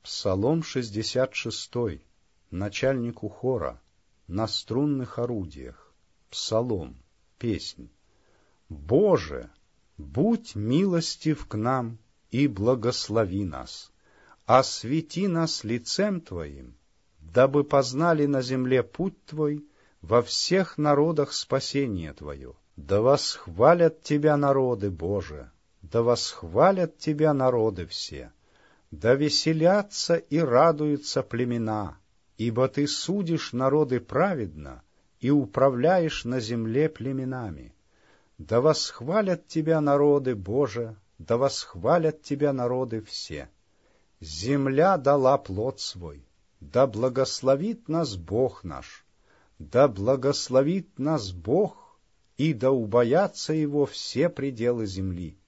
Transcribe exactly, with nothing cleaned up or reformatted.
Псалом шестьдесят шестой. Начальнику хора. На струнных орудиях. Псалом. Песнь. Боже, будь милостив к нам и благослови нас. Освети нас лицем Твоим, дабы познали на земле путь Твой, во всех народах спасение Твое. Да восхвалят Тебя народы, Боже, да восхвалят Тебя народы все. Да веселятся и радуются племена, ибо Ты судишь народы праведно и управляешь на земле племенами. Да восхвалят Тебя народы, Боже, да восхвалят Тебя народы все. Земля дала плод свой, да благословит нас Бог наш, да благословит нас Бог, и да убоятся Его все пределы земли.